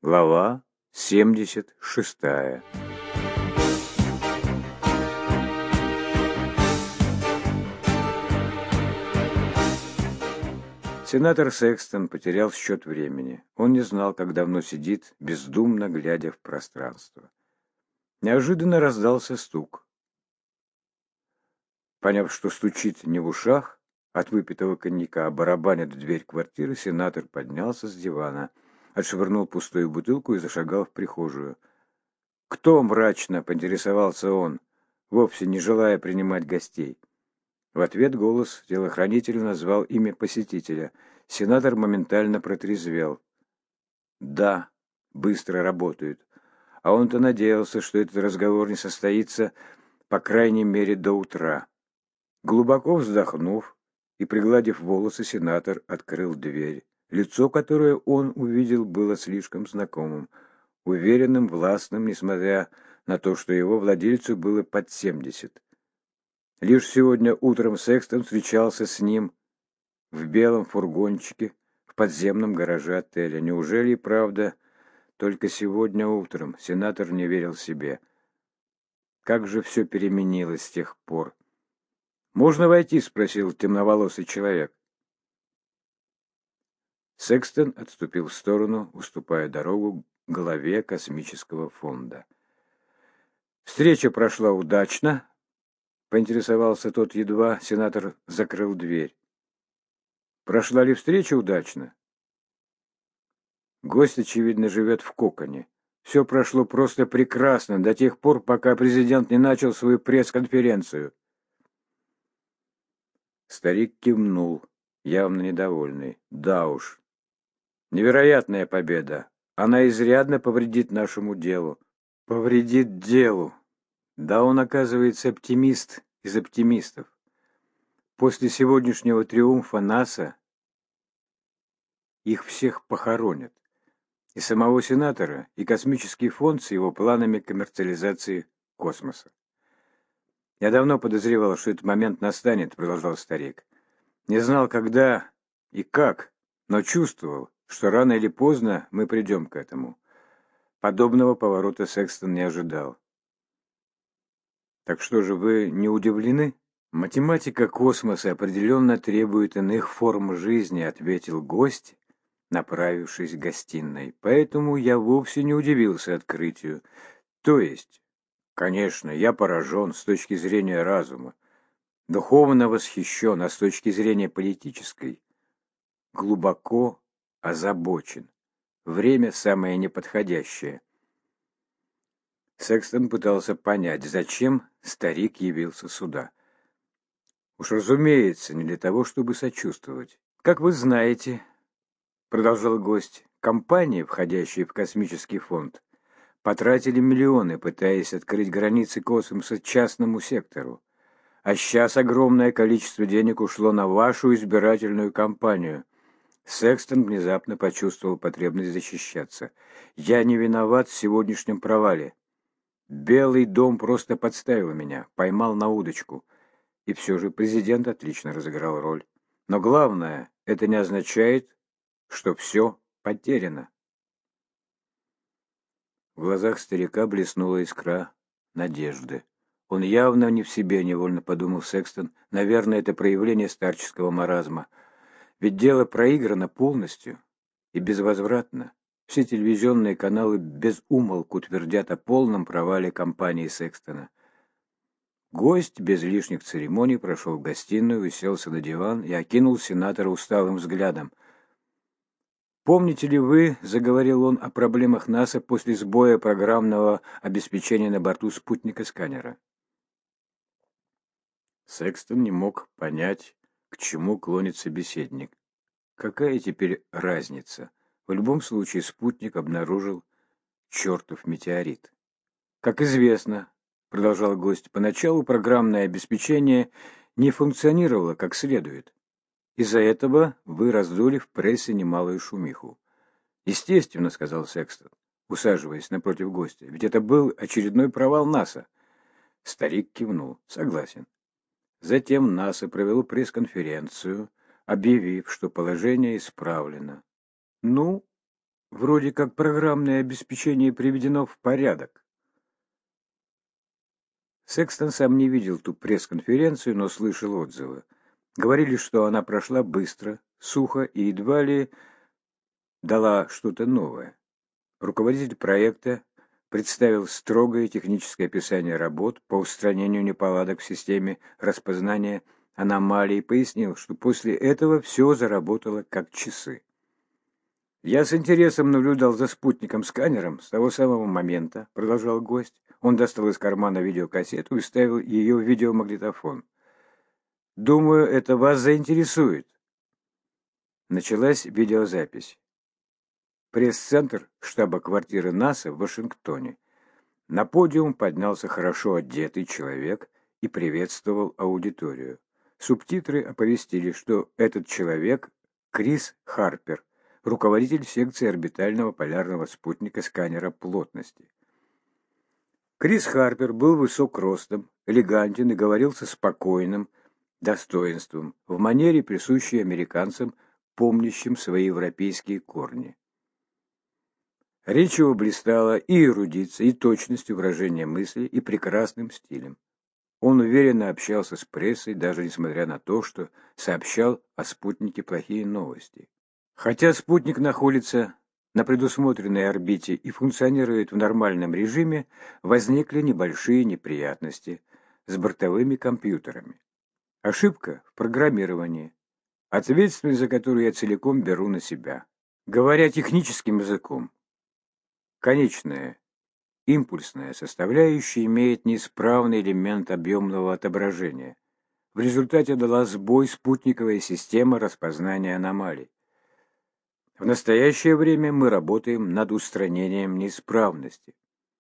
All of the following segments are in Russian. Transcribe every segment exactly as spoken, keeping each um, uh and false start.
Глава семьдесят шестая. Сенатор Секстон потерял счет времени. Он не знал, как давно сидит, бездумно глядя в пространство. Неожиданно раздался стук. Поняв, что стучит не в ушах, от выпитого коньяка, а барабанит в дверь квартиры, сенатор поднялся с дивана, отшвырнул пустую бутылку и зашагал в прихожую. «Кто?» — мрачно поинтересовался он, вовсе не желая принимать гостей. В ответ голос телохранителя назвал имя посетителя. Сенатор моментально протрезвел. «Да, быстро работают. А он-то надеялся, что этот разговор не состоится, по крайней мере, до утра». Глубоко вздохнув и пригладив волосы, сенатор открыл дверь. Лицо, которое он увидел, было слишком знакомым, уверенным, властным, несмотря на то, что его владельцу было под семьдесят. Лишь сегодня утром Секстон встречался с ним в белом фургончике в подземном гараже отеля. Неужели и правда только сегодня утром? Сенатор не верил себе. Как же все переменилось с тех пор? «Можно войти?» — спросил темноволосый человек. Секстон отступил в сторону, уступая дорогу главе космического фонда. «Встреча прошла удачно?» — поинтересовался тот, едва сенатор закрыл дверь. «Прошла ли встреча удачно?» Гость, очевидно, живет в коконе. Все прошло просто прекрасно до тех пор, пока президент не начал свою пресс-конференцию. Старик кивнул, явно недовольный. «Да уж, невероятная победа. Она изрядно повредит нашему делу». «Повредит делу». Да, он, оказывается, оптимист из оптимистов. После сегодняшнего триумфа НАСА их всех похоронят. И самого сенатора, и космический фонд с его планами коммерциализации космоса. «Я давно подозревал, что этот момент настанет», — продолжал старик. «Не знал, когда и как, но чувствовал, что рано или поздно мы придем к этому». Подобного поворота Секстон не ожидал. «Так что же, вы не удивлены?» «Математика космоса определенно требует иных форм жизни», — ответил гость, направившись к гостиной. «Поэтому я вовсе не удивился открытию. То есть, конечно, я поражен с точки зрения разума, духовно восхищен, а с точки зрения политической глубоко озабочен. Время самое неподходящее». Секстон пытался понять, зачем старик явился сюда. Уж разумеется, не для того, чтобы сочувствовать. «Как вы знаете, — продолжал гость, — компании, входящие в космический фонд, потратили миллионы, пытаясь открыть границы космоса частному сектору. А сейчас огромное количество денег ушло на вашу избирательную кампанию». Секстон внезапно почувствовал потребность защищаться. «Я не виноват в сегодняшнем провале. Белый дом просто подставил меня, поймал на удочку. И все же президент отлично разыграл роль. Но главное, это не означает, что все потеряно». В глазах старика блеснула искра надежды. Он явно не в себе, невольно подумал Секстон. Наверное, это проявление старческого маразма. Ведь дело проиграно полностью и безвозвратно. Все телевизионные каналы без умолку твердят о полном провале кампании Секстона. Гость без лишних церемоний прошел в гостиную, уселся на диван и окинул сенатора усталым взглядом. «Помните ли вы, — заговорил он, — о проблемах НАСА после сбоя программного обеспечения на борту спутника-сканера?» Секстон не мог понять, к чему клонит собеседник. Какая теперь разница? В любом случае спутник обнаружил чертов метеорит. «Как известно, — продолжал гость, — поначалу программное обеспечение не функционировало как следует. Из-за этого вы раздули в прессе немалую шумиху». «Естественно, — сказал Секстон, усаживаясь напротив гостя, — ведь это был очередной провал НАСА». Старик кивнул. «Согласен». Затем НАСА провело пресс-конференцию, объявив, что положение исправлено. «Ну, Вроде как программное обеспечение приведено в порядок. Секстон сам не видел ту пресс-конференцию, но слышал отзывы. Говорили, что она прошла быстро, сухо и едва ли дала что-то новое. Руководитель проекта представил строгое техническое описание работ по устранению неполадок в системе распознания аномалий и пояснил, что после этого все заработало как часы. «Я с интересом наблюдал за спутником-сканером с того самого момента», — продолжал гость. Он достал из кармана видеокассету и вставил ее в видеомагнитофон. «Думаю, это вас заинтересует». Началась видеозапись. Пресс-центр штаба-квартиры НАСА в Вашингтоне. На подиум поднялся хорошо одетый человек и приветствовал аудиторию. Субтитры оповестили, что этот человек — Крис Харпер, руководитель секции орбитального полярного спутника сканера плотности. Крис Харпер был высок ростом, элегантен и говорил со спокойным достоинством, в манере, присущей американцам, помнящим свои европейские корни. Речь его блистала и эрудицией, и точностью выражения мысли, и прекрасным стилем. Он уверенно общался с прессой, даже несмотря на то, что сообщал о спутнике плохие новости. Хотя спутник находится на предусмотренной орбите и функционирует в нормальном режиме, возникли небольшие неприятности с бортовыми компьютерами. Ошибка в программировании, ответственность за которую я целиком беру на себя. Говоря техническим языком, конечная импульсная составляющая имеет неисправный элемент объемного отображения. В результате дала сбой спутниковая система распознания аномалий. В настоящее время мы работаем над устранением неисправности.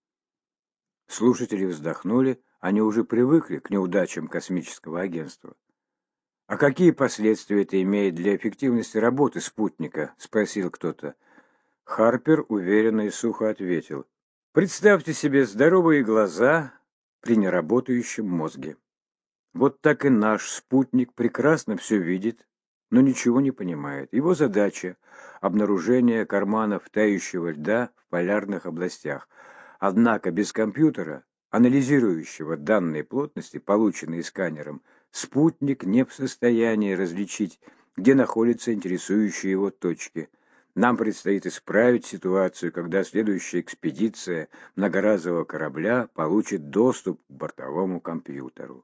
Слушатели вздохнули, они уже привыкли к неудачам космического агентства. «А какие последствия это имеет для эффективности работы спутника?» – спросил кто-то. Харпер уверенно и сухо ответил. «Представьте себе здоровые глаза при неработающем мозге. Вот так и наш спутник прекрасно все видит, но ничего не понимает. Его задача – обнаружение карманов тающего льда в полярных областях. Однако без компьютера, анализирующего данные плотности, полученные сканером, спутник не в состоянии различить, где находятся интересующие его точки. Нам предстоит исправить ситуацию, когда следующая экспедиция многоразового корабля получит доступ к бортовому компьютеру».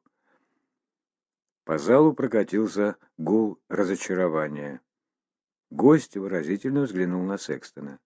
По залу прокатился гул разочарования. Гость выразительно взглянул на Секстона.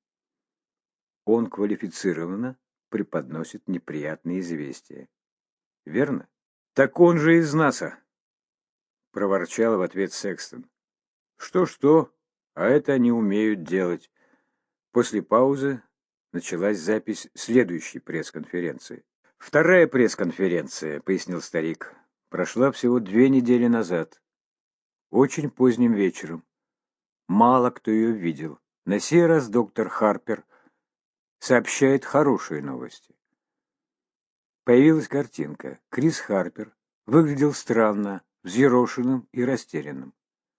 Он квалифицированно преподносит неприятные известия. Верно? Так он же из НАСА, проворчал в ответ Секстон. Что-что, а это они умеют делать. После паузы началась запись следующей пресс-конференции. Вторая пресс-конференция, пояснил старик, прошла всего две недели назад. Очень поздним вечером. Мало кто ее видел. На сей раз доктор Харпер сообщает хорошие новости. Появилась картинка. Крис Харпер выглядел странно, взъерошенным и растерянным.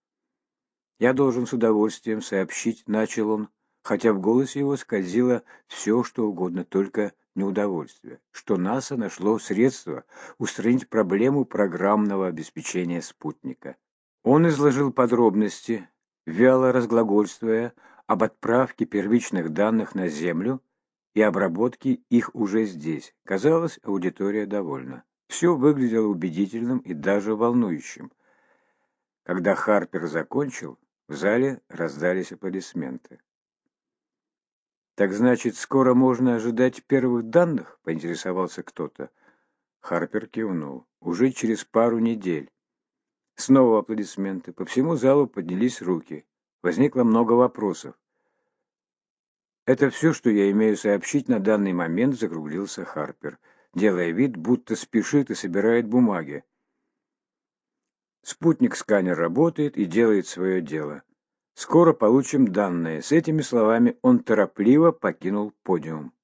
«Я должен с удовольствием сообщить», — начал он, хотя в голосе его скользило все, что угодно, только неудовольствие, что НАСА нашло средства устранить проблему программного обеспечения спутника. Он изложил подробности, вяло разглагольствуя об отправке первичных данных на Землю и обработке их уже здесь. Казалось, аудитория довольна. Все выглядело убедительным и даже волнующим. Когда Харпер закончил, в зале раздались аплодисменты. «Так значит, скоро можно ожидать первых данных?» — поинтересовался кто-то. Харпер кивнул. «Уже через пару недель». Снова аплодисменты. По всему залу поднялись руки. Возникло много вопросов. «Это все, что я имею сообщить на данный момент», — закруглился Харпер, делая вид, будто спешит и собирает бумаги. «Спутник-сканер работает и делает свое дело. Скоро получим данные». С этими словами он торопливо покинул подиум.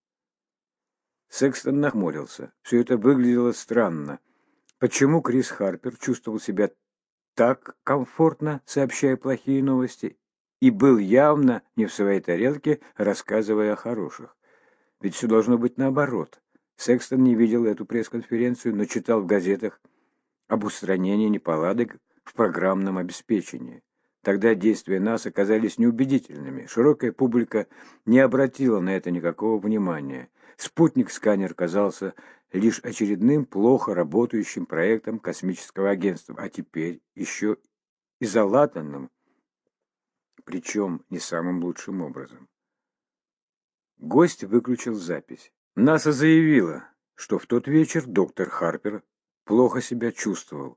Секстон нахмурился. Все это выглядело странно. Почему Крис Харпер чувствовал себя так комфортно, сообщая плохие новости, и был явно не в своей тарелке, рассказывая о хороших. Ведь все должно быть наоборот. Секстон не видел эту пресс-конференцию, но читал в газетах об устранении неполадок в программном обеспечении. Тогда действия НАСА казались неубедительными. Широкая публика не обратила на это никакого внимания. Спутник-сканер казался лишь очередным плохо работающим проектом космического агентства, а теперь еще и залатанным, причем не самым лучшим образом. Гость выключил запись. НАСА заявила, что в тот вечер доктор Харпер плохо себя чувствовал.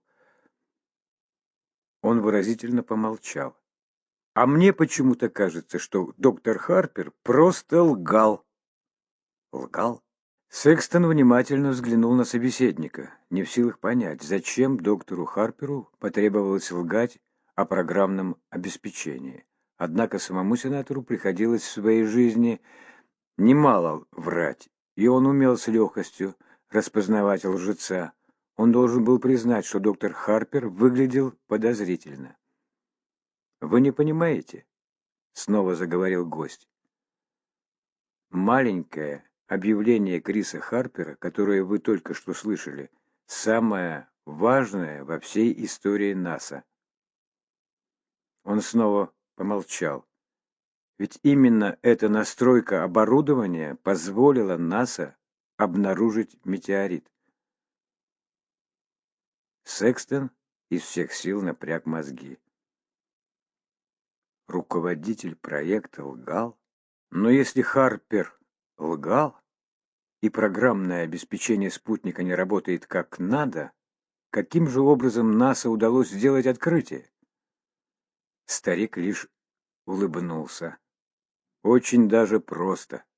Он выразительно помолчал. А мне почему-то кажется, что доктор Харпер просто лгал. Лгал? Секстон внимательно взглянул на собеседника, не в силах понять, зачем доктору Харперу потребовалось лгать о программном обеспечении. Однако самому сенатору приходилось в своей жизни немало врать, и он умел с легкостью распознавать лжеца. Он должен был признать, что доктор Харпер выглядел подозрительно. «Вы не понимаете?» — снова заговорил гость. «Маленькое объявление Криса Харпера, которое вы только что слышали, самое важное во всей истории НАСА». Он снова помолчал. Ведь именно эта настройка оборудования позволила НАСА обнаружить метеорит. Секстон из всех сил напряг мозги. Руководитель проекта лгал? Но если Харпер лгал, и программное обеспечение спутника не работает как надо, каким же образом НАСА удалось сделать открытие? Старик лишь улыбнулся. Очень даже просто.